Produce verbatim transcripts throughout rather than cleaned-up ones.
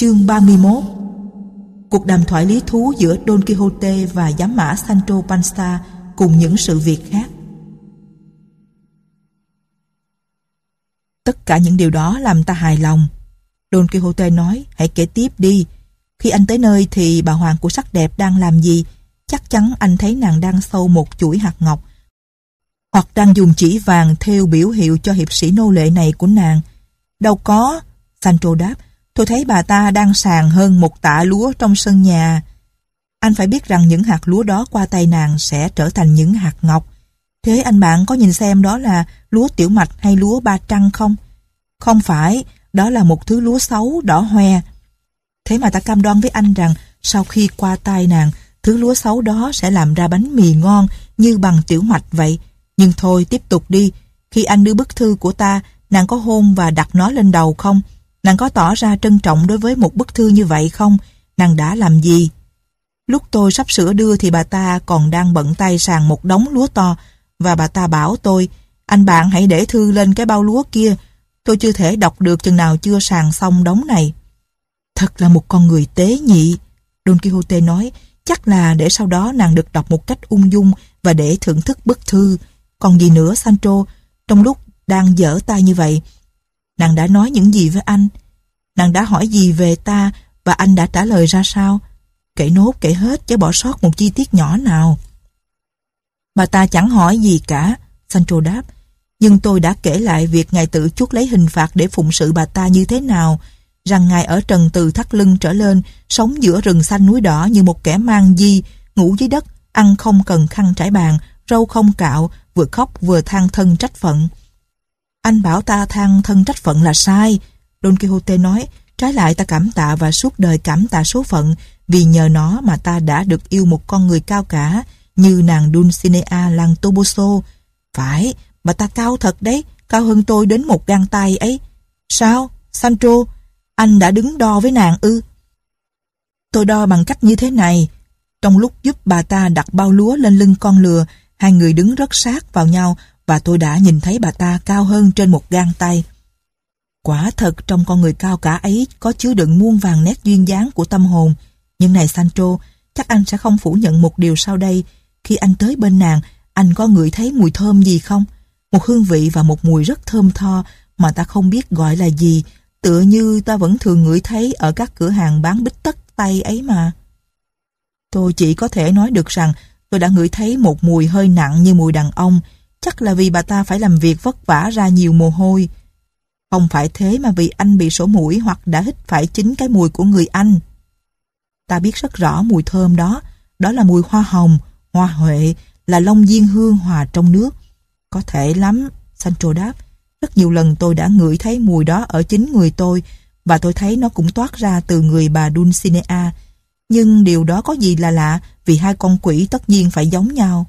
Chương ba mươi mốt. Cuộc đàm thoại lý thú giữa Don Quixote và giám mã Sancho Panza cùng những sự việc khác. Tất cả những điều đó làm ta hài lòng. Don Quixote nói, hãy kể tiếp đi. Khi anh tới nơi thì bà hoàng của sắc đẹp đang làm gì? Chắc chắn anh thấy nàng đang xâu một chuỗi hạt ngọc, hoặc đang dùng chỉ vàng thêu biểu hiệu cho hiệp sĩ nô lệ này của nàng. Đâu có, Sancho đáp, tôi thấy bà ta đang sàng hơn một tạ lúa trong sân nhà. Anh phải biết rằng những hạt lúa đó qua tay nàng sẽ trở thành những hạt ngọc. Thế anh bạn có nhìn xem đó là lúa tiểu mạch hay lúa ba trăng không? Không phải, đó là một thứ lúa xấu đỏ hoe. Thế mà ta cam đoan với anh rằng sau khi qua tay nàng, thứ lúa xấu đó sẽ làm ra bánh mì ngon như bằng tiểu mạch vậy. Nhưng thôi, tiếp tục đi. Khi anh đưa bức thư của ta, nàng có hôn và đặt nó lên đầu không? Nàng có tỏ ra trân trọng đối với một bức thư như vậy không? Nàng đã làm gì? Lúc tôi sắp sửa đưa thì bà ta còn đang bận tay sàng một đống lúa to, và bà ta bảo tôi, anh bạn hãy để thư lên cái bao lúa kia. Tôi chưa thể đọc được chừng nào chưa sàng xong đống này. Thật là một con người tế nhị, Don Quixote nói. Chắc là để sau đó nàng được đọc một cách ung dung và để thưởng thức bức thư. Còn gì nữa, Sancho? Trong lúc đang giở tay như vậy, nàng đã nói những gì với anh? Nàng đã hỏi gì về ta và anh đã trả lời ra sao? Kể nốt kể hết chứ bỏ sót một chi tiết nhỏ nào. Bà ta chẳng hỏi gì cả, Sancho đáp. Nhưng tôi đã kể lại việc ngài tự chuốc lấy hình phạt để phụng sự bà ta như thế nào, rằng ngài ở trần từ thắt lưng trở lên, sống giữa rừng xanh núi đỏ như một kẻ mang di, ngủ dưới đất, ăn không cần khăn trải bàn, râu không cạo, vừa khóc vừa than thân trách phận. Anh bảo ta than thân trách phận là sai, Don Quixote nói. Trái lại ta cảm tạ và suốt đời cảm tạ số phận, vì nhờ nó mà ta đã được yêu một con người cao cả như nàng Dulcinea làng Toboso. Phải, bà ta cao thật đấy, cao hơn tôi đến một gang tay ấy. Sao, Sancho? Anh đã đứng đo với nàng ư? Tôi đo bằng cách như thế này. Trong lúc giúp bà ta đặt bao lúa lên lưng con lừa, hai người đứng rất sát vào nhau và tôi đã nhìn thấy bà ta cao hơn trên một gang tay. Quả thật trong con người cao cả ấy có chứa đựng muôn vàn nét duyên dáng của tâm hồn. Nhưng này Sancho, chắc anh sẽ không phủ nhận một điều sau đây. Khi anh tới bên nàng, anh có ngửi thấy mùi thơm gì không? Một hương vị và một mùi rất thơm tho mà ta không biết gọi là gì, tựa như ta vẫn thường ngửi thấy ở các cửa hàng bán bít tất Tây ấy mà. Tôi chỉ có thể nói được rằng tôi đã ngửi thấy một mùi hơi nặng như mùi đàn ông, chắc là vì bà ta phải làm việc vất vả ra nhiều mồ hôi. Không phải thế mà vì anh bị sổ mũi hoặc đã hít phải chính cái mùi của người anh. Ta biết rất rõ mùi thơm đó, đó là mùi hoa hồng, hoa huệ, là long diên hương hòa trong nước. Có thể lắm, Sancho đáp. Rất nhiều lần tôi đã ngửi thấy mùi đó ở chính người tôi, và tôi thấy nó cũng toát ra từ người bà Dulcinea. Nhưng điều đó có gì là lạ, vì hai con quỷ tất nhiên phải giống nhau.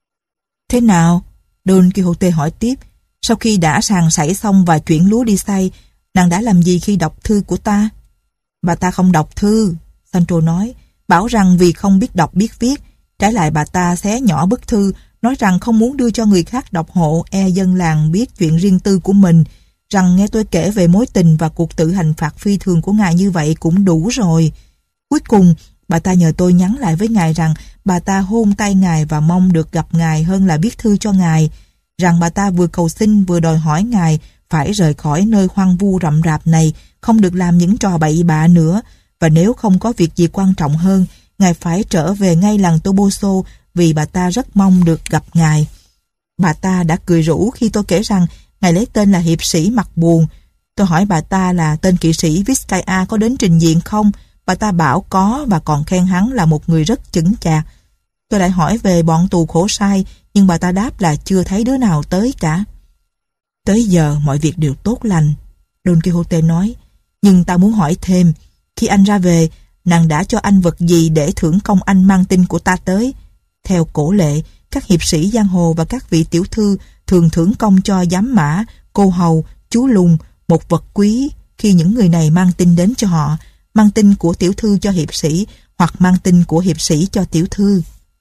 Thế nào? Don Quixote hỏi tiếp. Sau khi đã sàng sảy xong và chuyển lúa đi xay, nàng đã làm gì khi đọc thư của ta? Bà ta không đọc thư, Sancho nói, bảo rằng vì không biết đọc biết viết. Trái lại bà ta xé nhỏ bức thư, nói rằng không muốn đưa cho người khác đọc hộ, e dân làng biết chuyện riêng tư của mình, rằng nghe tôi kể về mối tình và cuộc tự hành phạt phi thường của ngài như vậy cũng đủ rồi. Cuối cùng, bà ta nhờ tôi nhắn lại với ngài rằng bà ta hôn tay ngài và mong được gặp ngài hơn là viết thư cho ngài, rằng bà ta vừa cầu xin vừa đòi hỏi ngài phải rời khỏi nơi hoang vu rậm rạp này, không được làm những trò bậy bạ nữa, và nếu không có việc gì quan trọng hơn, ngài phải trở về ngay làng Toboso vì bà ta rất mong được gặp ngài. Bà ta đã cười rủ khi tôi kể rằng ngài lấy tên là hiệp sĩ mặt buồn. Tôi hỏi bà ta là tên kỵ sĩ Vizcaya có đến trình diện không? Bà ta bảo có và còn khen hắn là một người rất chững chạc. Tôi lại hỏi về bọn tù khổ sai, nhưng bà ta đáp là chưa thấy đứa nào tới cả. Tới giờ mọi việc đều tốt lành, Don Quixote nói. Nhưng ta muốn hỏi thêm, khi anh ra về, nàng đã cho anh vật gì để thưởng công anh mang tin của ta tới? Theo cổ lệ, các hiệp sĩ giang hồ và các vị tiểu thư thường thưởng công cho giám mã, cô hầu, chú lùn một vật quý khi những người này mang tin đến cho họ, mang tin của tiểu thư cho hiệp sĩ hoặc mang tin của hiệp sĩ cho tiểu thư.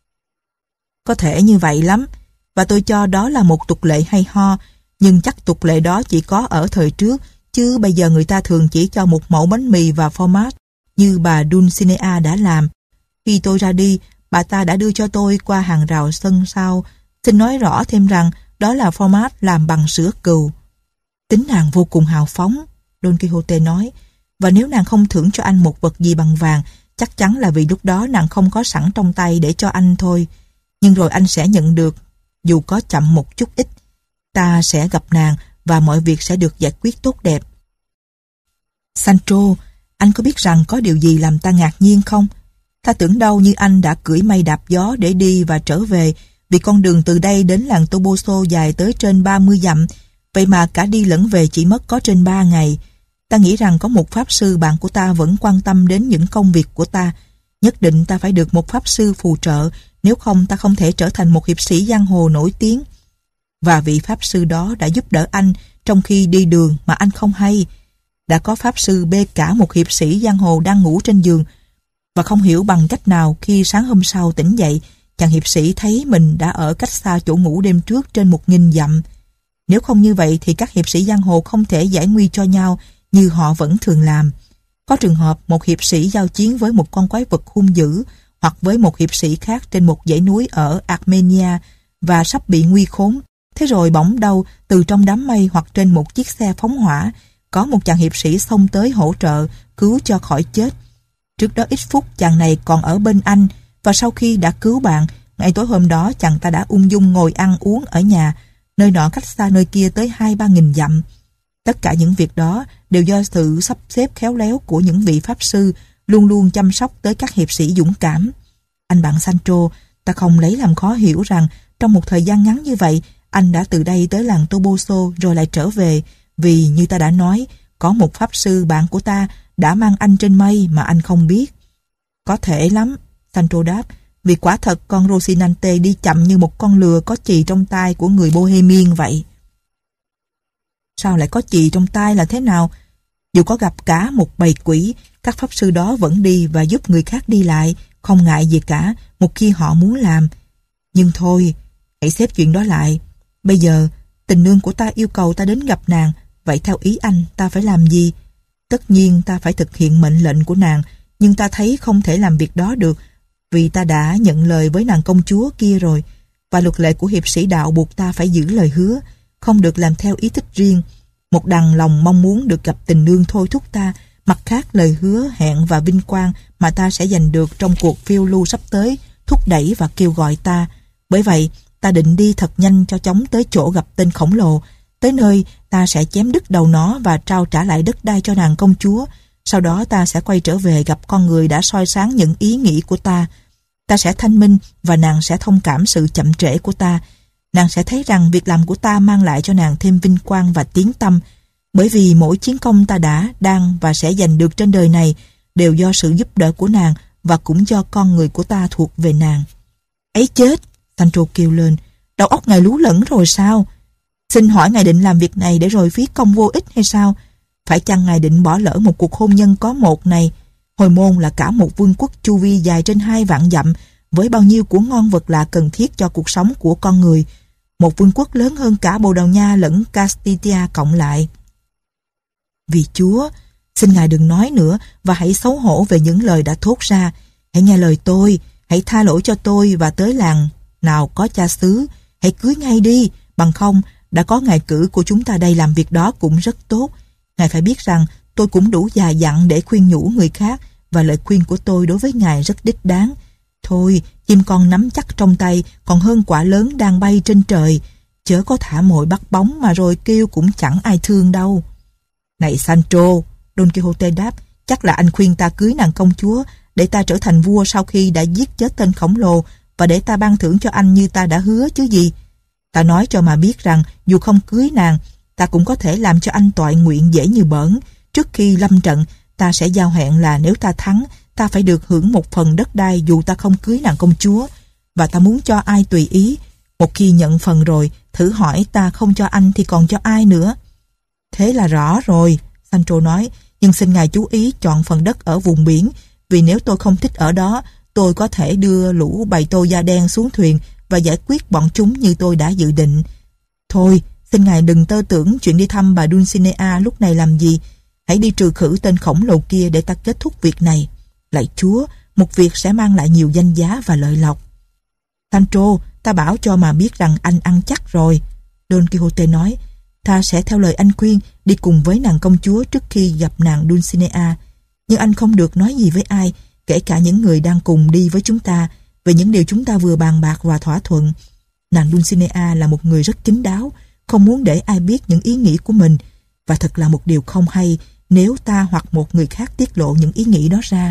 Có thể như vậy lắm, và tôi cho đó là một tục lệ hay ho, nhưng chắc tục lệ đó chỉ có ở thời trước, chứ bây giờ người ta thường chỉ cho một mẫu bánh mì và format. như bà Dulcinea đã làm. Khi tôi ra đi, bà ta đã đưa cho tôi qua hàng rào sân sau. Xin nói rõ thêm rằng đó là format làm bằng sữa cừu. Tính nàng vô cùng hào phóng, Don Quixote nói, và nếu nàng không thưởng cho anh một vật gì bằng vàng, chắc chắn là vì lúc đó nàng không có sẵn trong tay để cho anh thôi. Nhưng rồi anh sẽ nhận được, dù có chậm một chút ít. Ta sẽ gặp nàng và mọi việc sẽ được giải quyết tốt đẹp. Sancho, anh có biết rằng có điều gì làm ta ngạc nhiên không? Ta tưởng đâu như anh đã cưỡi mây đạp gió để đi và trở về, vì con đường từ đây đến làng Toboso dài tới trên ba mươi dặm, vậy mà cả đi lẫn về chỉ mất có trên ba ngày. Ta nghĩ rằng có một pháp sư bạn của ta vẫn quan tâm đến những công việc của ta. Nhất định ta phải được một pháp sư phù trợ, nếu không ta không thể trở thành một hiệp sĩ giang hồ nổi tiếng. Và vị pháp sư đó đã giúp đỡ anh trong khi đi đường mà anh không hay. Đã có pháp sư bê cả một hiệp sĩ giang hồ đang ngủ trên giường, và không hiểu bằng cách nào khi sáng hôm sau tỉnh dậy, chàng hiệp sĩ thấy mình đã ở cách xa chỗ ngủ đêm trước trên một nghìn dặm. Nếu không như vậy thì các hiệp sĩ giang hồ không thể giải nguy cho nhau như họ vẫn thường làm. Có trường hợp một hiệp sĩ giao chiến với một con quái vật hung dữ, hoặc với một hiệp sĩ khác trên một dãy núi ở Armenia và sắp bị nguy khốn. Thế rồi bỗng đâu từ trong đám mây hoặc trên một chiếc xe phóng hỏa, có một chàng hiệp sĩ xông tới hỗ trợ, cứu cho khỏi chết. Trước đó ít phút chàng này còn ở bên anh, và sau khi đã cứu bạn, ngày tối hôm đó chàng ta đã ung dung ngồi ăn uống ở nhà, nơi nọ cách xa nơi kia tới hai ba nghìn dặm. Tất cả những việc đó đều do sự sắp xếp khéo léo của những vị pháp sư luôn luôn chăm sóc tới các hiệp sĩ dũng cảm. Anh bạn Sancho, ta không lấy làm khó hiểu rằng trong một thời gian ngắn như vậy, anh đã từ đây tới làng Toboso rồi lại trở về, vì như ta đã nói, có một pháp sư bạn của ta đã mang anh trên mây mà anh không biết. Có thể lắm, Sancho đáp, vì quả thật con Rocinante đi chậm như một con lừa có chì trong tay của người Bohemian vậy. Sao lại có chì trong tay là thế nào? Dù có gặp cả một bầy quỷ, các pháp sư đó vẫn đi và giúp người khác đi lại, không ngại gì cả một khi họ muốn làm. Nhưng thôi, hãy xếp chuyện đó lại. Bây giờ, tình nương của ta yêu cầu ta đến gặp nàng, vậy theo ý anh ta phải làm gì? Tất nhiên ta phải thực hiện mệnh lệnh của nàng, nhưng ta thấy không thể làm việc đó được, vì ta đã nhận lời với nàng công chúa kia rồi, và luật lệ của hiệp sĩ đạo buộc ta phải giữ lời hứa, không được làm theo ý thích riêng. Một đằng lòng mong muốn được gặp tình nương thôi thúc ta, mặt khác lời hứa hẹn và vinh quang mà ta sẽ giành được trong cuộc phiêu lưu sắp tới thúc đẩy và kêu gọi ta. Bởi vậy, ta định đi thật nhanh cho chóng tới chỗ gặp tên khổng lồ. Tới nơi, ta sẽ chém đứt đầu nó và trao trả lại đất đai cho nàng công chúa. Sau đó ta sẽ quay trở về gặp con người đã soi sáng những ý nghĩ của ta. Ta sẽ thanh minh và nàng sẽ thông cảm sự chậm trễ của ta. Nàng sẽ thấy rằng việc làm của ta mang lại cho nàng thêm vinh quang và tiếng tăm, bởi vì mỗi chiến công ta đã, đang và sẽ giành được trên đời này đều do sự giúp đỡ của nàng và cũng do con người của ta thuộc về nàng. Ấy chết! Sancho kêu lên, đầu óc ngài lú lẫn rồi sao? Xin hỏi ngài định làm việc này để rồi phí công vô ích hay sao? Phải chăng ngài định bỏ lỡ một cuộc hôn nhân có một này? Hồi môn là cả một vương quốc chu vi dài trên hai vạn dặm, với bao nhiêu của ngon vật lạ cần thiết cho cuộc sống của con người. Một vương quốc lớn hơn cả Bồ Đào Nha lẫn Castilla cộng lại. Vì Chúa, xin ngài đừng nói nữa và hãy xấu hổ về những lời đã thốt ra. Hãy nghe lời tôi, hãy tha lỗi cho tôi và tới làng nào có cha xứ. Hãy cưới ngay đi, bằng không đã có ngài cử của chúng ta đây làm việc đó cũng rất tốt. Ngài phải biết rằng tôi cũng đủ già dặn để khuyên nhủ người khác, và lời khuyên của tôi đối với ngài rất đích đáng. Thôi, chim con nắm chắc trong tay còn hơn quả lớn đang bay trên trời. Chớ có thả mồi bắt bóng mà rồi kêu cũng chẳng ai thương đâu. Này Sancho, Don Quixote đáp, chắc là anh khuyên ta cưới nàng công chúa để ta trở thành vua sau khi đã giết chết tên khổng lồ, và để ta ban thưởng cho anh như ta đã hứa chứ gì. Ta nói cho mà biết rằng dù không cưới nàng, ta cũng có thể làm cho anh toại nguyện dễ như bỡn. Trước khi lâm trận, ta sẽ giao hẹn là nếu ta thắng, ta phải được hưởng một phần đất đai dù ta không cưới nàng công chúa, và ta muốn cho ai tùy ý. Một khi nhận phần rồi, thử hỏi ta không cho anh thì còn cho ai nữa? Thế là rõ rồi, Sancho nói, nhưng xin ngài chú ý chọn phần đất ở vùng biển, vì nếu tôi không thích ở đó, tôi có thể đưa lũ bầy tô da đen xuống thuyền và giải quyết bọn chúng như tôi đã dự định. Thôi, xin ngài đừng tơ tưởng chuyện đi thăm bà Dulcinea lúc này làm gì. Hãy đi trừ khử tên khổng lồ kia để ta kết thúc việc này. Lạy Chúa, một việc sẽ mang lại nhiều danh giá và lợi lộc. Sancho, ta bảo cho mà biết rằng anh ăn chắc rồi. Don Quixote nói, ta sẽ theo lời anh khuyên đi cùng với nàng công chúa trước khi gặp nàng Dulcinea. Nhưng anh không được nói gì với ai, kể cả những người đang cùng đi với chúng ta, về những điều chúng ta vừa bàn bạc và thỏa thuận. Nàng Dulcinea là một người rất kín đáo, không muốn để ai biết những ý nghĩ của mình, và thật là một điều không hay nếu ta hoặc một người khác tiết lộ những ý nghĩ đó ra.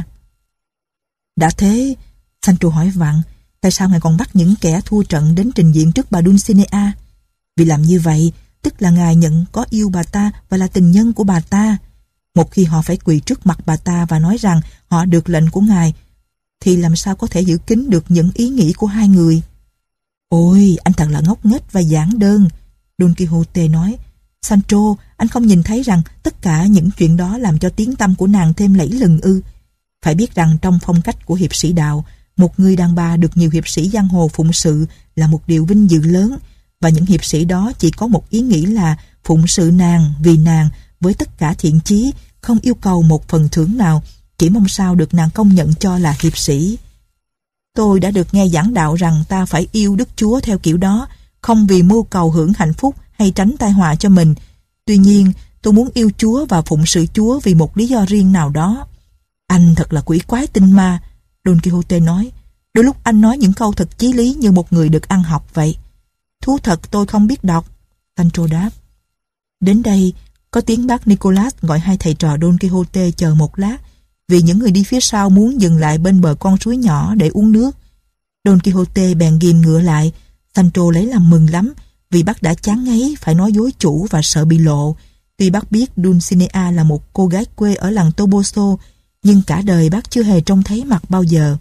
Đã thế, Sancho hỏi vặn, tại sao ngài còn bắt những kẻ thua trận đến trình diện trước bà Dulcinea? Vì làm như vậy, tức là ngài nhận có yêu bà ta và là tình nhân của bà ta. Một khi họ phải quỳ trước mặt bà ta và nói rằng họ được lệnh của ngài, thì làm sao có thể giữ kín được những ý nghĩ của hai người? Ôi, anh thật là ngốc nghếch và giản đơn, Don Quixote nói. Sancho, anh không nhìn thấy rằng tất cả những chuyện đó làm cho tiếng tăm của nàng thêm lẫy lừng ư? Phải biết rằng trong phong cách của hiệp sĩ đạo, một người đàn bà được nhiều hiệp sĩ giang hồ phụng sự là một điều vinh dự lớn, và những hiệp sĩ đó chỉ có một ý nghĩ là phụng sự nàng vì nàng với tất cả thiện chí, không yêu cầu một phần thưởng nào, chỉ mong sao được nàng công nhận cho là hiệp sĩ. Tôi đã được nghe giảng đạo rằng ta phải yêu Đức Chúa theo kiểu đó, không vì mưu cầu hưởng hạnh phúc hay tránh tai họa cho mình. Tuy nhiên, tôi muốn yêu Chúa và phụng sự Chúa vì một lý do riêng nào đó. Anh thật là quỷ quái tinh ma, Don Quixote nói. Đôi lúc anh nói những câu thật chí lý như một người được ăn học vậy. Thú thật tôi không biết đọc, Sancho đáp. Đến đây, có tiếng bác Nicholas gọi hai thầy trò Don Quixote chờ một lát, vì những người đi phía sau muốn dừng lại bên bờ con suối nhỏ để uống nước. Don Quixote bèn ghim ngựa lại. Sancho lấy làm mừng lắm, vì bác đã chán ngấy phải nói dối chủ và sợ bị lộ. Tuy bác biết Dulcinea là một cô gái quê ở làng Toboso, nhưng cả đời bác chưa hề trông thấy mặt bao giờ.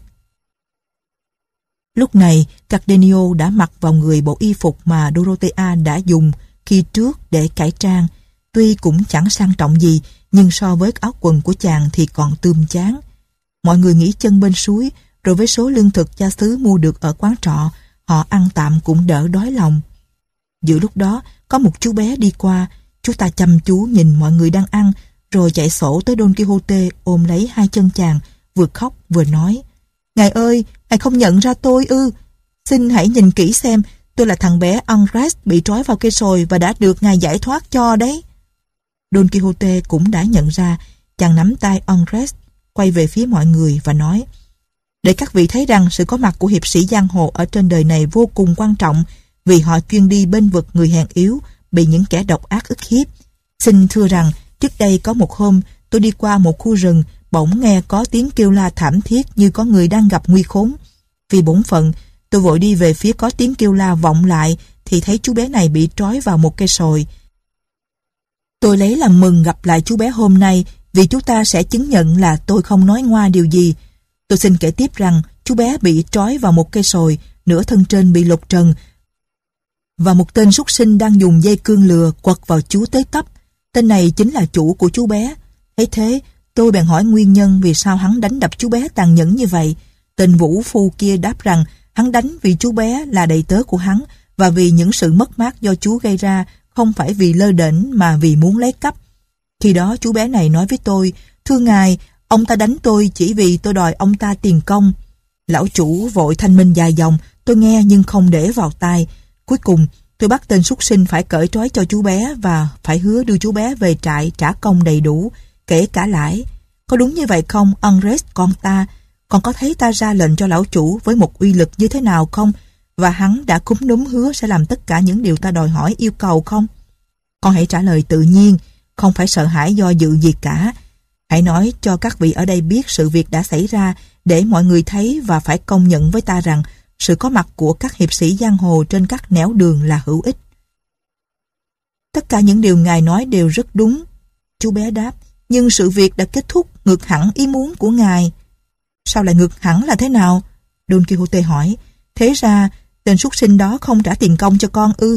Lúc này, Cardenio đã mặc vào người bộ y phục mà Dorothea đã dùng khi trước để cải trang. Tuy cũng chẳng sang trọng gì, nhưng so với áo quần của chàng thì còn tươm chán. Mọi người nghỉ chân bên suối, rồi với số lương thực cha xứ mua được ở quán trọ, họ ăn tạm cũng đỡ đói lòng. Giữa lúc đó, có một chú bé đi qua. Chú ta chăm chú nhìn mọi người đang ăn, rồi chạy sổ tới Don Quixote ôm lấy hai chân chàng, vừa khóc vừa nói: Ngài ơi, ngài không nhận ra tôi ư? Xin hãy nhìn kỹ xem, tôi là thằng bé Andres bị trói vào cây sồi và đã được ngài giải thoát cho đấy. Don Quixote cũng đã nhận ra. Chàng nắm tay Andres, quay về phía mọi người và nói: Để các vị thấy rằng sự có mặt của hiệp sĩ giang hồ ở trên đời này vô cùng quan trọng, vì họ chuyên đi bênh vực người hèn yếu, bị những kẻ độc ác ức hiếp. Xin thưa rằng, trước đây có một hôm, tôi đi qua một khu rừng, bỗng nghe có tiếng kêu la thảm thiết như có người đang gặp nguy khốn. Vì bổn phận, tôi vội đi về phía có tiếng kêu la vọng lại, thì thấy chú bé này bị trói vào một cây sồi. Tôi lấy làm mừng gặp lại chú bé hôm nay, vì chú ta sẽ chứng nhận là tôi không nói ngoa điều gì. Tôi xin kể tiếp rằng, chú bé bị trói vào một cây sồi, nửa thân trên bị lột trần, và một tên súc sinh đang dùng dây cương lừa quật vào chú tới tấp. Tên này chính là chủ của chú bé. Thấy thế, tôi bèn hỏi nguyên nhân vì sao hắn đánh đập chú bé tàn nhẫn như vậy. Tên vũ phu kia đáp rằng hắn đánh vì chú bé là đầy tớ của hắn, và vì những sự mất mát do chú gây ra không phải vì lơ đễnh mà vì muốn lấy cắp. Khi đó chú bé này nói với tôi: Thưa ngài, ông ta đánh tôi chỉ vì tôi đòi ông ta tiền công. Lão chủ vội thanh minh dài dòng, tôi nghe nhưng không để vào tai. Cuối cùng, tôi bắt tên súc sinh phải cởi trói cho chú bé và phải hứa đưa chú bé về trại trả công đầy đủ, kể cả lãi. Có đúng như vậy không, Andres con ta? Con có thấy ta ra lệnh cho lão chủ với một uy lực như thế nào không? Và hắn đã cúm núm hứa sẽ làm tất cả những điều ta đòi hỏi yêu cầu không? Con hãy trả lời tự nhiên, không phải sợ hãi do dự gì cả. Hãy nói cho các vị ở đây biết sự việc đã xảy ra, để mọi người thấy và phải công nhận với ta rằng sự có mặt của các hiệp sĩ giang hồ trên các nẻo đường là hữu ích. Tất cả những điều ngài nói đều rất đúng, chú bé đáp, nhưng sự việc đã kết thúc ngược hẳn ý muốn của ngài. Sao lại ngược hẳn là thế nào? Don Quixote hỏi. Thế ra tên súc sinh đó không trả tiền công cho con ư?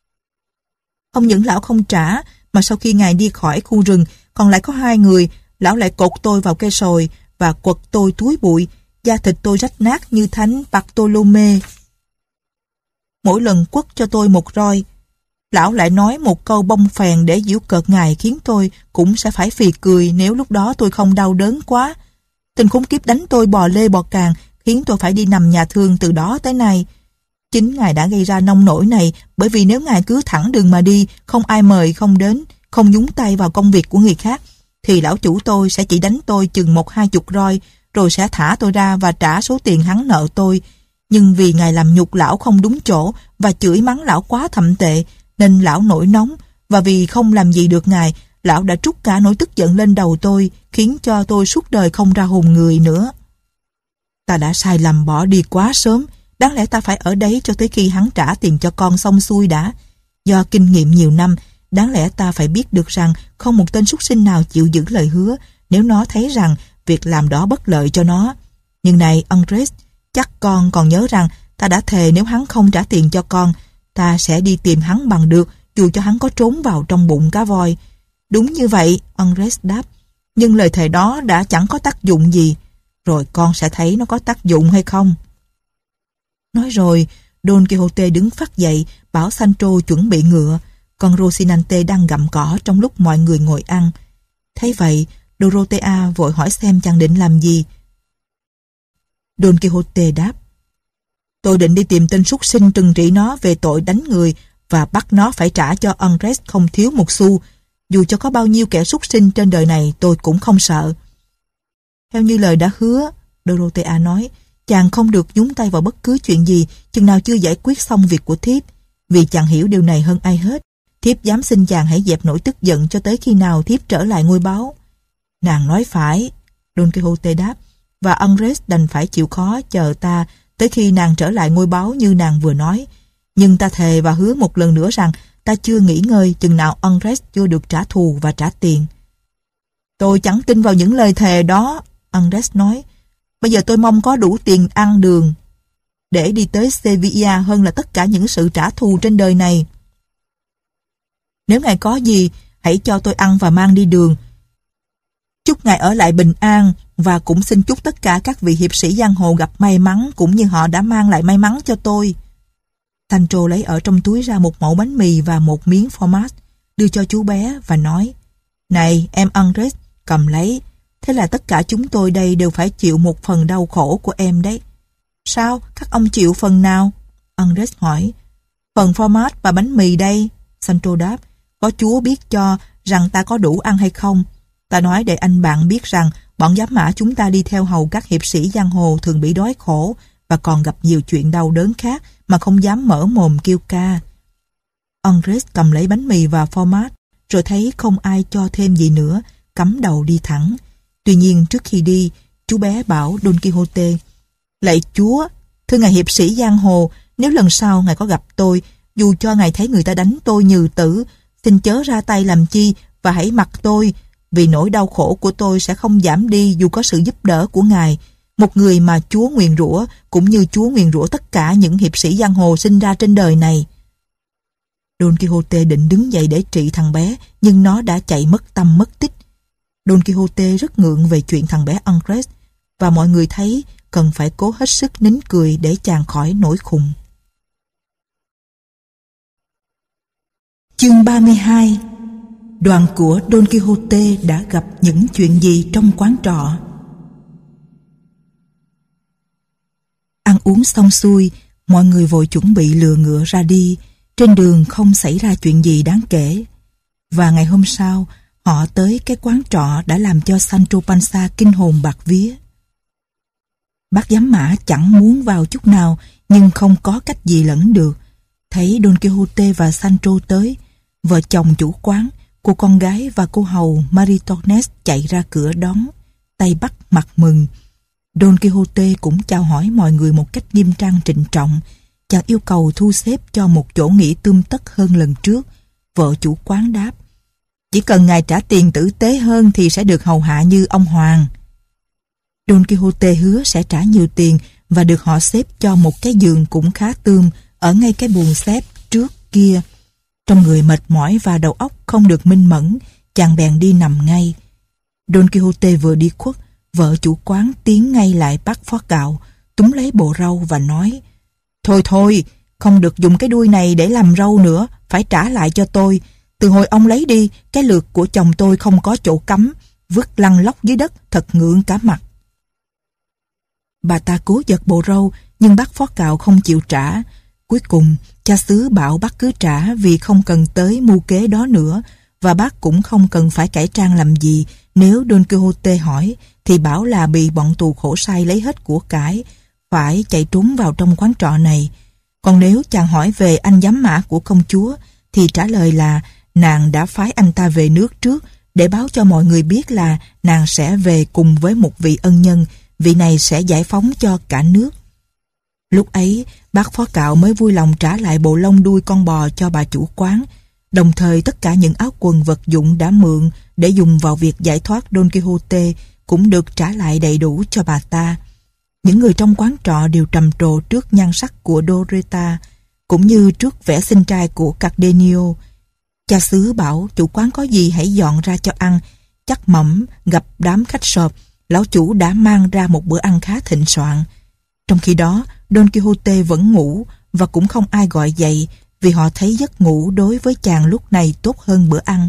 Không những lão không trả, mà sau khi ngài đi khỏi khu rừng, còn lại có hai người, lão lại cột tôi vào cây sồi và quật tôi túi bụi, da thịt tôi rách nát như thánh Bartolome. Mỗi lần quất cho tôi một roi. Lão lại nói một câu bông phèn để giễu cợt ngài, khiến tôi cũng sẽ phải phì cười nếu lúc đó tôi không đau đớn quá. Tên khốn kiếp đánh tôi bò lê bò càng, khiến tôi phải đi nằm nhà thương từ đó tới nay. Chính ngài đã gây ra nông nổi này, bởi vì nếu ngài cứ thẳng đường mà đi, không ai mời không đến, không nhúng tay vào công việc của người khác, thì lão chủ tôi sẽ chỉ đánh tôi chừng một hai chục roi, rồi sẽ thả tôi ra và trả số tiền hắn nợ tôi. Nhưng vì ngài làm nhục lão không đúng chỗ và chửi mắng lão quá thậm tệ, nên lão nổi nóng, và vì không làm gì được ngài, lão đã trút cả nỗi tức giận lên đầu tôi, khiến cho tôi suốt đời không ra hồn người nữa. Ta đã sai lầm bỏ đi quá sớm, đáng lẽ ta phải ở đấy cho tới khi hắn trả tiền cho con xong xuôi đã. Do kinh nghiệm nhiều năm, đáng lẽ ta phải biết được rằng không một tên súc sinh nào chịu giữ lời hứa nếu nó thấy rằng việc làm đó bất lợi cho nó. Nhưng này, Andres, chắc con còn nhớ rằng ta đã thề nếu hắn không trả tiền cho con, ta sẽ đi tìm hắn bằng được, dù cho hắn có trốn vào trong bụng cá voi. Đúng như vậy, Andres đáp, nhưng lời thề đó đã chẳng có tác dụng gì. Rồi con sẽ thấy nó có tác dụng hay không. Nói rồi, Don Quixote đứng phắt dậy, bảo Sancho chuẩn bị ngựa, còn Rocinante đang gặm cỏ trong lúc mọi người ngồi ăn. Thấy vậy, Dorothea vội hỏi xem chàng định làm gì. Don Quixote đáp, tôi định đi tìm tên súc sinh trừng trị nó về tội đánh người và bắt nó phải trả cho Andres không thiếu một xu. Dù cho có bao nhiêu kẻ súc sinh trên đời này tôi cũng không sợ. Theo như lời đã hứa, Dorothea nói, chàng không được nhúng tay vào bất cứ chuyện gì chừng nào chưa giải quyết xong việc của thiếp. Vì chàng hiểu điều này hơn ai hết, thiếp dám xin chàng hãy dẹp nỗi tức giận cho tới khi nào thiếp trở lại ngôi báu. Nàng nói phải, Don Quixote đáp, và Andres đành phải chịu khó chờ ta tới khi nàng trở lại ngôi báu như nàng vừa nói. Nhưng ta thề và hứa một lần nữa rằng ta chưa nghỉ ngơi chừng nào Andres chưa được trả thù và trả tiền. Tôi chẳng tin vào những lời thề đó, Andres nói. Bây giờ tôi mong có đủ tiền ăn đường để đi tới Sevilla hơn là tất cả những sự trả thù trên đời này. Nếu ngài có gì, hãy cho tôi ăn và mang đi đường. Chúc ngài ở lại bình an, và cũng xin chúc tất cả các vị hiệp sĩ giang hồ gặp may mắn cũng như họ đã mang lại may mắn cho tôi. Sancho lấy ở trong túi ra một mẩu bánh mì và một miếng format, đưa cho chú bé và nói, này em Andres, cầm lấy. Thế là tất cả chúng tôi đây đều phải chịu một phần đau khổ của em đấy. Sao? Các ông chịu phần nào? Andres hỏi. Phần format và bánh mì đây, Sancho đáp. Có Chúa biết cho rằng ta có đủ ăn hay không. Ta nói để anh bạn biết rằng bọn giám mã chúng ta đi theo hầu các hiệp sĩ giang hồ thường bị đói khổ và còn gặp nhiều chuyện đau đớn khác mà không dám mở mồm kêu ca. Andres cầm lấy bánh mì và format, rồi thấy không ai cho thêm gì nữa, cắm đầu đi thẳng. Tuy nhiên trước khi đi, chú bé bảo Don Quixote, lạy Chúa, thưa ngài hiệp sĩ giang hồ, nếu lần sau ngài có gặp tôi, dù cho ngài thấy người ta đánh tôi nhừ tử, xin chớ ra tay làm chi và hãy mặc tôi, vì nỗi đau khổ của tôi sẽ không giảm đi dù có sự giúp đỡ của ngài, một người mà Chúa nguyền rủa cũng như Chúa nguyền rủa tất cả những hiệp sĩ giang hồ sinh ra trên đời này. Don Quixote định đứng dậy để trị thằng bé, nhưng nó đã chạy mất tâm mất tích. Don Quixote rất ngượng về chuyện thằng bé Andres, và mọi người thấy cần phải cố hết sức nín cười để chàng khỏi nổi khùng. Chương ba mươi hai. Đoàn của Don Quixote đã gặp những chuyện gì trong quán trọ? Ăn uống xong xuôi, mọi người vội chuẩn bị lừa ngựa ra đi. Trên đường không xảy ra chuyện gì đáng kể. Và ngày hôm sau, họ tới cái quán trọ đã làm cho Sancho Panza kinh hồn bạt vía. Bác giám mã chẳng muốn vào chút nào, nhưng không có cách gì lẫn được. Thấy Don Quixote và Sancho tới, vợ chồng chủ quán, cô con gái và cô hầu Maritornes chạy ra cửa đón, tay bắt mặt mừng. Don Quixote cũng chào hỏi mọi người một cách nghiêm trang trịnh trọng. Chàng yêu cầu thu xếp cho một chỗ nghỉ tươm tất hơn lần trước. Vợ chủ quán đáp, chỉ cần ngài trả tiền tử tế hơn thì sẽ được hầu hạ như ông hoàng. Don Quixote hứa sẽ trả nhiều tiền và được họ xếp cho một cái giường cũng khá tươm ở ngay cái buồng xếp trước kia. Trong người mệt mỏi và đầu óc không được minh mẫn, chàng bèn đi nằm ngay. Don Quixote vừa đi khuất, vợ chủ quán tiến ngay lại bắt phót gạo, túm lấy bộ rau và nói, thôi thôi, Không được dùng cái đuôi này để làm râu nữa, phải trả lại cho tôi. Từ hồi ông lấy đi, cái lược của chồng tôi không có chỗ cắm, vứt lăn lóc dưới đất, thật ngượng cả mặt. Bà ta cố giật bộ râu, nhưng bác phó cạo không chịu trả. Cuối cùng, cha xứ bảo bác cứ trả vì không cần tới mưu kế đó nữa, và bác cũng không cần phải cải trang làm gì. Nếu Don Quixote hỏi, thì bảo là bị bọn tù khổ sai lấy hết của cải, phải chạy trốn vào trong quán trọ này. Còn nếu chàng hỏi về anh giám mã của công chúa, thì trả lời là nàng đã phái anh ta về nước trước để báo cho mọi người biết là nàng sẽ về cùng với một vị ân nhân, vị này sẽ giải phóng cho cả nước. Lúc ấy, bác phó cạo mới vui lòng trả lại bộ lông đuôi con bò cho bà chủ quán, đồng thời tất cả những áo quần vật dụng đã mượn để dùng vào việc giải thoát Don Quixote cũng được trả lại đầy đủ cho bà ta. Những người trong quán trọ đều trầm trồ trước nhan sắc của Doretta, cũng như trước vẻ xinh trai của Cardenio. Cha xứ bảo chủ quán có gì hãy dọn ra cho ăn. Chắc mẩm gặp đám khách sộp, lão chủ đã mang ra một bữa ăn khá thịnh soạn. Trong khi đó, Don Quixote vẫn ngủ và cũng không ai gọi dậy, vì họ thấy giấc ngủ đối với chàng lúc này tốt hơn bữa ăn.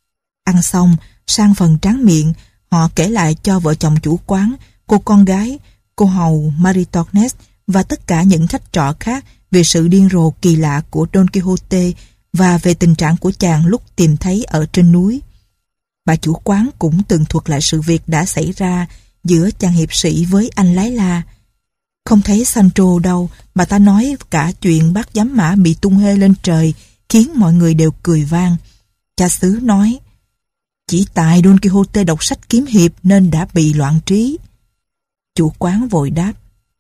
Ăn xong, sang phần tráng miệng, họ kể lại cho vợ chồng chủ quán, cô con gái, cô hầu Maritornes và tất cả những khách trọ khác về sự điên rồ kỳ lạ của Don Quixote và về tình trạng của chàng lúc tìm thấy ở trên núi. Bà chủ quán cũng tường thuật lại sự việc đã xảy ra giữa chàng hiệp sĩ với anh lái la. Không thấy Sancho đâu, bà ta nói cả chuyện bác giám mã bị tung hê lên trời, khiến mọi người đều cười vang. Cha xứ nói, chỉ tại Don Quixote đọc sách kiếm hiệp nên đã bị loạn trí. Chủ quán vội đáp,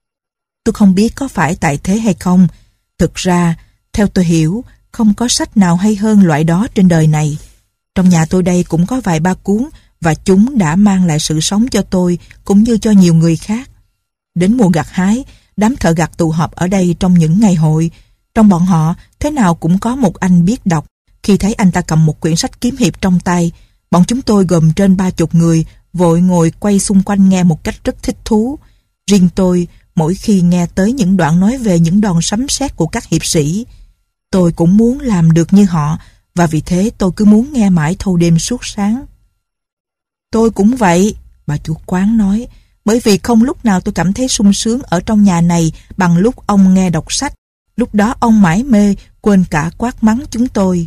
tôi không biết có phải tại thế hay không. Thực ra, theo tôi hiểu, không có sách nào hay hơn loại đó trên đời này. Trong nhà tôi đây cũng có vài ba cuốn, và chúng đã mang lại sự sống cho tôi cũng như cho nhiều người khác. Đến mùa gặt hái, đám thợ gặt tụ họp ở đây trong những ngày hội. Trong bọn họ, thế nào cũng có một anh biết đọc. Khi thấy anh ta cầm một quyển sách kiếm hiệp trong tay, bọn chúng tôi gồm trên ba chục người vội ngồi quay xung quanh nghe một cách rất thích thú. Riêng tôi, mỗi khi nghe tới những đoạn nói về những đòn sấm sét của các hiệp sĩ, tôi cũng muốn làm được như họ, và vì thế tôi cứ muốn nghe mãi thâu đêm suốt sáng. Tôi cũng vậy, bà chủ quán nói, bởi vì không lúc nào tôi cảm thấy sung sướng ở trong nhà này bằng lúc ông nghe đọc sách. Lúc đó ông mải mê, quên cả quát mắng chúng tôi.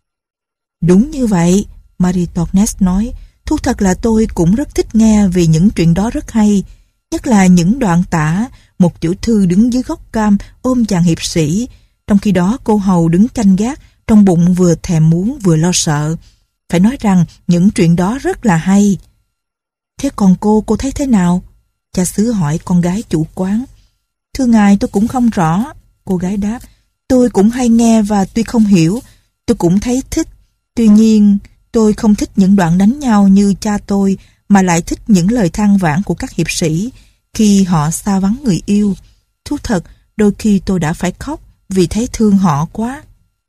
Đúng như vậy, Maritornes nói, thú thật là tôi cũng rất thích nghe vì những chuyện đó rất hay, nhất là những đoạn tả một tiểu thư đứng dưới gốc cam ôm chàng hiệp sĩ, trong khi đó cô hầu đứng canh gác, trong bụng vừa thèm muốn vừa lo sợ. Phải nói rằng những chuyện đó rất là hay. Thế còn cô, cô thấy thế nào? Cha xứ hỏi con gái chủ quán. Thưa ngài, tôi cũng không rõ. Cô gái đáp, tôi cũng hay nghe và tuy không hiểu, tôi cũng thấy thích. Tuy nhiên, tôi không thích những đoạn đánh nhau như cha tôi, mà lại thích những lời than vãn của các hiệp sĩ khi họ xa vắng người yêu. Thú thật, đôi khi tôi đã phải khóc vì thấy thương họ quá.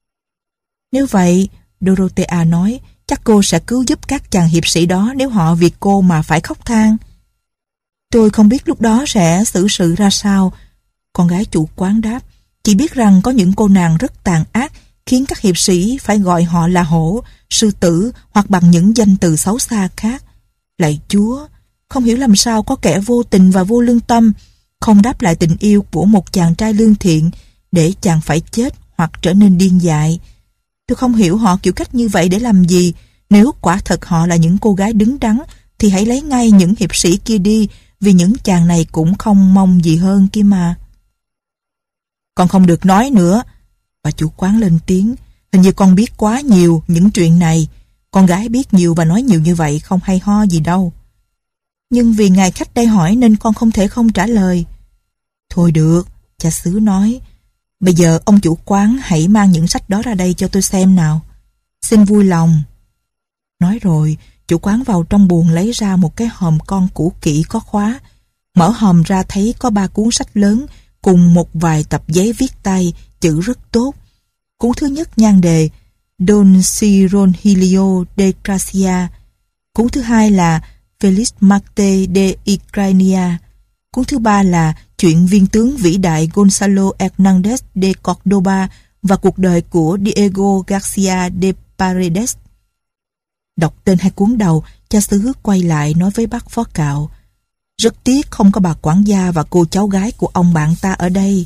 Nếu vậy, Dorothea nói, chắc cô sẽ cứu giúp các chàng hiệp sĩ đó nếu họ vì cô mà phải khóc than. Tôi không biết lúc đó sẽ xử sự ra sao. Con gái chủ quán đáp, chỉ biết rằng có những cô nàng rất tàn ác, khiến các hiệp sĩ phải gọi họ là hổ, sư tử hoặc bằng những danh từ xấu xa khác. Lạy Chúa, không hiểu làm sao có kẻ vô tình và vô lương tâm không đáp lại tình yêu của một chàng trai lương thiện để chàng phải chết hoặc trở nên điên dại. Tôi không hiểu họ kiểu cách như vậy để làm gì. Nếu quả thật họ là những cô gái đứng đắn thì hãy lấy ngay những hiệp sĩ kia đi, vì những chàng này cũng không mong gì hơn kia mà. Con không được nói nữa, bà chủ quán lên tiếng. Hình như con biết quá nhiều những chuyện này. Con gái biết nhiều và nói nhiều như vậy không hay ho gì đâu. Nhưng vì ngài khách đây hỏi nên con không thể không trả lời. Thôi được, cha xứ nói. Bây giờ ông chủ quán hãy mang những sách đó ra đây cho tôi xem nào. Xin vui lòng. Nói rồi, chủ quán vào trong buồng lấy ra một cái hòm con cũ kỹ có khóa. Mở hòm ra thấy có ba cuốn sách lớn cùng một vài tập giấy viết tay, chữ rất tốt. Cuốn thứ nhất nhan đề Don Cirongilio de Gracia. Cuốn thứ hai là Felix Marte de Icrania. Cuốn thứ ba là chuyện viên tướng vĩ đại Gonzalo Hernández de Córdoba và cuộc đời của Diego Garcia de Paredes. Đọc tên hai cuốn đầu, cha xứ quay lại nói với bác phó cạo: rất tiếc không có bà quản gia và cô cháu gái của ông bạn ta ở đây.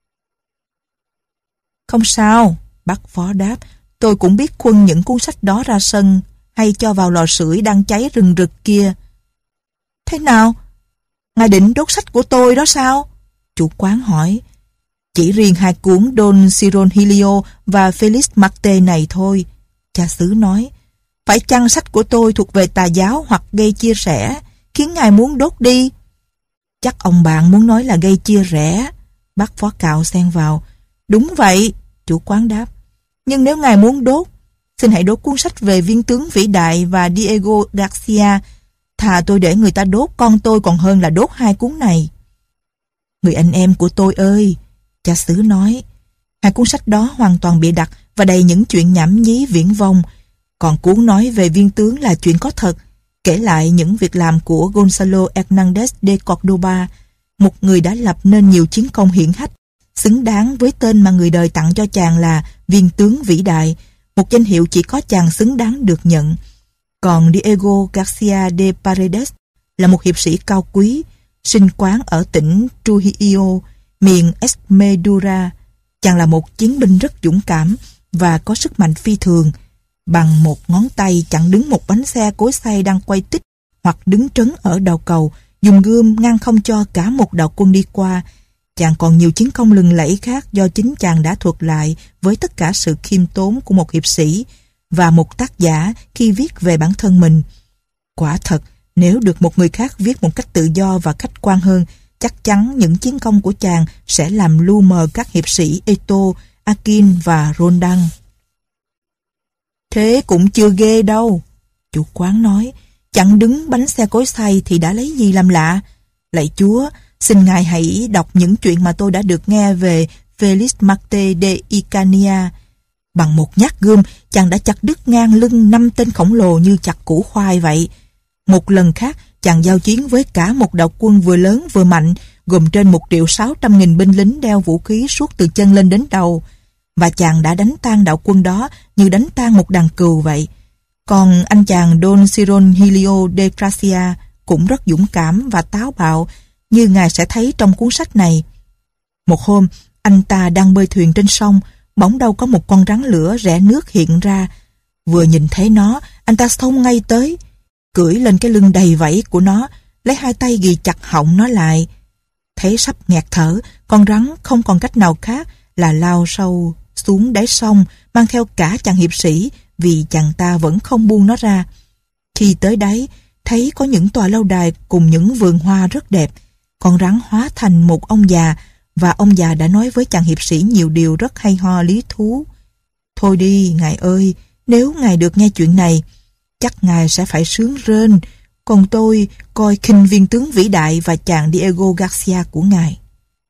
Không sao, bác phó đáp, tôi cũng biết khuân những cuốn sách đó ra sân hay cho vào lò sưởi đang cháy rừng rực kia. Thế nào? Ngài định đốt sách của tôi đó sao? Chủ quán hỏi. Chỉ riêng hai cuốn Don Cirongilio và Felix Marte này thôi, cha xứ nói. Phải chăng sách của tôi thuộc về tà giáo hoặc gây chia rẽ, khiến ngài muốn đốt đi? Chắc ông bạn muốn nói là gây chia rẽ, bác phó cạo xen vào. Đúng vậy, chủ quán đáp. Nhưng nếu ngài muốn đốt, xin hãy đốt cuốn sách về viên tướng vĩ đại và Diego Garcia. Thà tôi để người ta đốt con tôi còn hơn là đốt hai cuốn này. Người anh em của tôi ơi, cha xứ nói, hai cuốn sách đó hoàn toàn bịa đặt và đầy những chuyện nhảm nhí viển vông. Còn cuốn nói về viên tướng là chuyện có thật, kể lại những việc làm của Gonzalo Hernández de Córdoba, một người đã lập nên nhiều chiến công hiển hách, xứng đáng với tên mà người đời tặng cho chàng là viên tướng vĩ đại, một danh hiệu chỉ có chàng xứng đáng được nhận. Còn Diego Garcia de Paredes là một hiệp sĩ cao quý, sinh quán ở tỉnh Trujillo, miền Extremadura. Chàng là một chiến binh rất dũng cảm và có sức mạnh phi thường. Bằng một ngón tay chặn đứng một bánh xe cối xay đang quay tích, hoặc đứng trấn ở đầu cầu, dùng gươm ngăn không cho cả một đạo quân đi qua. Chàng còn nhiều chiến công lừng lẫy khác do chính chàng đã thuật lại với tất cả sự khiêm tốn của một hiệp sĩ và một tác giả khi viết về bản thân mình. Quả thật, nếu được một người khác viết một cách tự do và khách quan hơn, chắc chắn những chiến công của chàng sẽ làm lu mờ các hiệp sĩ Eto, Akin và Roldan. Thế cũng chưa ghê đâu, chủ quán nói. Chặn đứng bánh xe cối xay thì đã lấy gì làm lạ? Lạy Chúa, xin ngài hãy đọc những chuyện mà tôi đã được nghe về Felix Marte de Icania. Bằng một nhát gươm, chàng đã chặt đứt ngang lưng năm tên khổng lồ như chặt củ khoai vậy. Một lần khác, chàng giao chiến với cả một đạo quân vừa lớn vừa mạnh, gồm trên một triệu sáu trăm nghìn binh lính đeo vũ khí suốt từ chân lên đến đầu. Và chàng đã đánh tan đạo quân đó như đánh tan một đàn cừu vậy. Còn anh chàng Don Cirongilio de Gracia cũng rất dũng cảm và táo bạo, như ngài sẽ thấy trong cuốn sách này. Một hôm, anh ta đang bơi thuyền trên sông, bỗng đâu có một con rắn lửa rẽ nước hiện ra. Vừa nhìn thấy nó, anh ta xông ngay tới, cưỡi lên cái lưng đầy vảy của nó, lấy hai tay ghì chặt họng nó lại. Thấy sắp nghẹt thở, con rắn không còn cách nào khác là lao sâu xuống đáy sông, mang theo cả chàng hiệp sĩ, vì chàng ta vẫn không buông nó ra. Khi tới đáy, thấy có những tòa lâu đài cùng những vườn hoa rất đẹp. Con rắn hóa thành một ông già, và ông già đã nói với chàng hiệp sĩ nhiều điều rất hay ho lý thú. Thôi đi, ngài ơi, nếu ngài được nghe chuyện này, chắc ngài sẽ phải sướng rên, còn tôi coi khinh viên tướng vĩ đại và chàng Diego Garcia của ngài.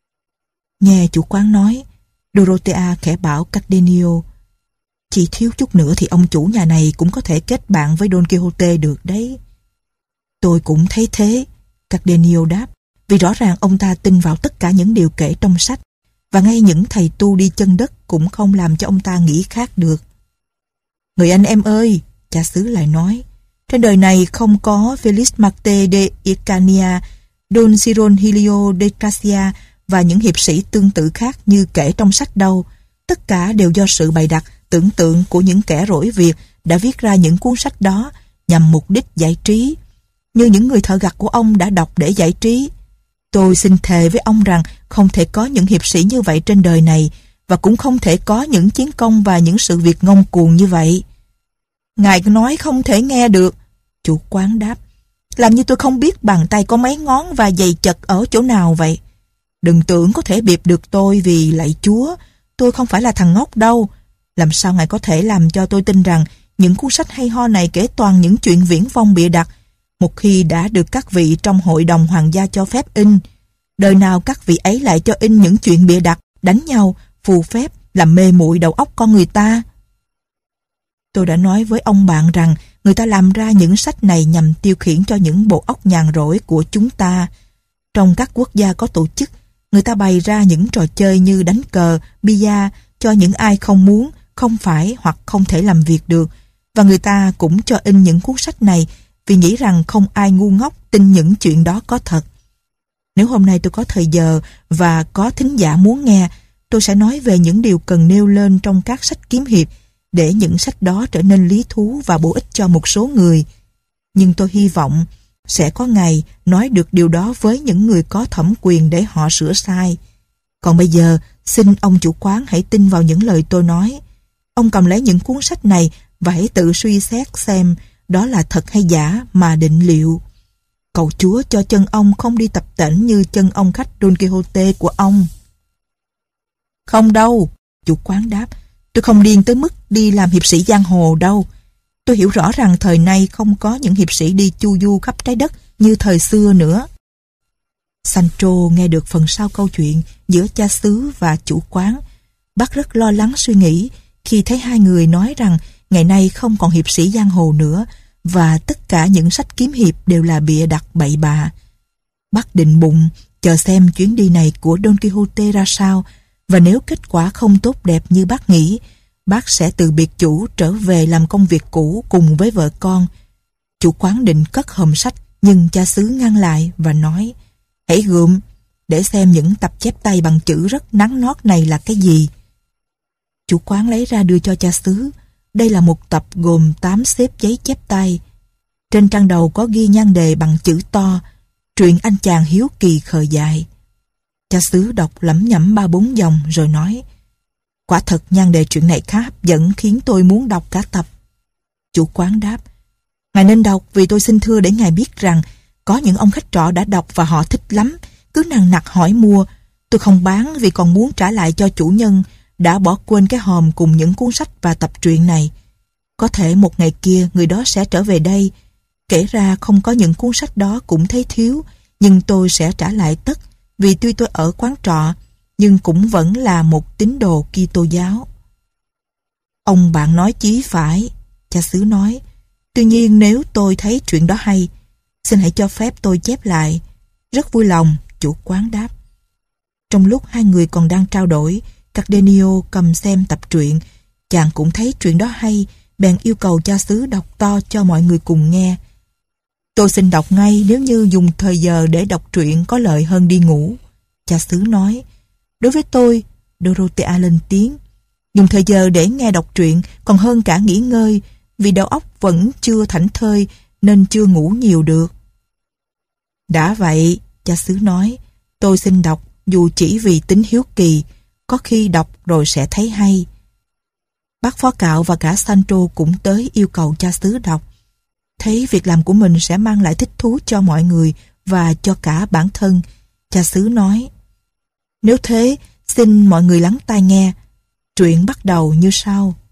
Nghe chủ quán nói, Dorothea khẽ bảo Cardenio, chỉ thiếu chút nữa thì ông chủ nhà này cũng có thể kết bạn với Don Quixote được đấy. Tôi cũng thấy thế, Cardenio đáp, vì rõ ràng ông ta tin vào tất cả những điều kể trong sách, và ngay những thầy tu đi chân đất cũng không làm cho ông ta nghĩ khác được. Người anh em ơi, cha xứ lại nói, trên đời này không có Felix Marte de Icania, Don Cirongilio de Gracia và những hiệp sĩ tương tự khác như kể trong sách đâu. Tất cả đều do sự bày đặt, tưởng tượng của những kẻ rỗi việc đã viết ra những cuốn sách đó nhằm mục đích giải trí, như những người thợ gặt của ông đã đọc để giải trí. Tôi xin thề với ông rằng không thể có những hiệp sĩ như vậy trên đời này, và cũng không thể có những chiến công và những sự việc ngông cuồng như vậy. Ngài nói không thể nghe được, chủ quán đáp. Làm như tôi không biết bàn tay có mấy ngón và giày chật ở chỗ nào vậy. Đừng tưởng có thể biệp được tôi, vì lạy Chúa, tôi không phải là thằng ngốc đâu. Làm sao ngài có thể làm cho tôi tin rằng những cuốn sách hay ho này kể toàn những chuyện viển vông bịa đặt, một khi đã được các vị trong hội đồng hoàng gia cho phép in? Đời nào các vị ấy lại cho in những chuyện bịa đặt, đánh nhau, phù phép, làm mê muội đầu óc con người ta? Tôi đã nói với ông bạn rằng người ta làm ra những sách này nhằm tiêu khiển cho những bộ óc nhàn rỗi của chúng ta. Trong các quốc gia có tổ chức, Người ta bày ra những trò chơi như đánh cờ, bia cho những ai không muốn, không phải hoặc không thể làm việc được. Và người ta cũng cho in những cuốn sách này vì nghĩ rằng không ai ngu ngốc tin những chuyện đó có thật. Nếu hôm nay tôi có thời giờ và có thính giả muốn nghe, tôi sẽ nói về những điều cần nêu lên trong các sách kiếm hiệp để những sách đó trở nên lý thú và bổ ích cho một số người. Nhưng tôi hy vọng sẽ có ngày nói được điều đó với những người có thẩm quyền để họ sửa sai. Còn bây giờ, xin ông chủ quán hãy tin vào những lời tôi nói. Ông cầm lấy những cuốn sách này và hãy tự suy xét xem đó là thật hay giả mà định liệu. Cầu Chúa cho chân ông không đi tập tễnh như chân ông khách Don Quixote của ông. Không đâu, chủ quán đáp, tôi không điên tới mức đi làm hiệp sĩ giang hồ đâu. Tôi hiểu rõ rằng thời nay không có những hiệp sĩ đi chu du khắp trái đất như thời xưa nữa. Sancho nghe được phần sau câu chuyện giữa cha xứ và chủ quán. Bác rất lo lắng suy nghĩ khi thấy hai người nói rằng ngày nay không còn hiệp sĩ giang hồ nữa và tất cả những sách kiếm hiệp đều là bịa đặt bậy bạ. Bác định bụng chờ xem chuyến đi này của Don Quixote ra sao, và nếu kết quả không tốt đẹp như bác nghĩ, bác sẽ từ biệt chủ trở về làm công việc cũ cùng với vợ con. Chủ quán định cất hòm sách, nhưng cha xứ ngăn lại và nói, hãy gượm để xem những tập chép tay bằng chữ rất nắn nót này là cái gì. Chủ quán lấy ra đưa cho cha xứ. Đây là một tập gồm tám xếp giấy chép tay. Trên trang đầu có ghi nhan đề bằng chữ to, truyện anh chàng hiếu kỳ khờ dại. Cha xứ đọc lẩm nhẩm ba bốn dòng rồi nói, quả thật nhan đề truyện này khá hấp dẫn, khiến tôi muốn đọc cả tập. Chủ quán đáp, ngài nên đọc vì tôi xin thưa để ngài biết rằng có những ông khách trọ đã đọc và họ thích lắm, cứ nằng nặc hỏi mua. Tôi không bán vì còn muốn trả lại cho chủ nhân đã bỏ quên cái hòm cùng những cuốn sách và tập truyện này. Có thể một ngày kia người đó sẽ trở về đây. Kể ra không có những cuốn sách đó cũng thấy thiếu, nhưng tôi sẽ trả lại tất, vì tuy tôi ở quán trọ, nhưng cũng vẫn là một tín đồ Kitô giáo. Ông bạn nói chí phải, cha xứ nói. Tuy nhiên nếu tôi thấy chuyện đó hay, xin hãy cho phép tôi chép lại. Rất vui lòng, chủ quán đáp. Trong lúc hai người còn đang trao đổi, Cardenio cầm xem tập truyện. Chàng cũng thấy chuyện đó hay, bèn yêu cầu cha xứ đọc to cho mọi người cùng nghe. Tôi xin đọc ngay nếu như dùng thời giờ để đọc truyện có lợi hơn đi ngủ, cha xứ nói. Đối với tôi, Dorothea lên tiếng, dùng thời giờ để nghe đọc truyện còn hơn cả nghỉ ngơi, vì đầu óc vẫn chưa thảnh thơi nên chưa ngủ nhiều được. Đã vậy, cha xứ nói, tôi xin đọc dù chỉ vì tính hiếu kỳ, có khi đọc rồi sẽ thấy hay. Bác phó cạo và cả Sancho cũng tới yêu cầu cha xứ đọc. Thấy việc làm của mình sẽ mang lại thích thú cho mọi người và cho cả bản thân, cha xứ nói, nếu thế, xin mọi người lắng tai nghe. Truyện bắt đầu như sau.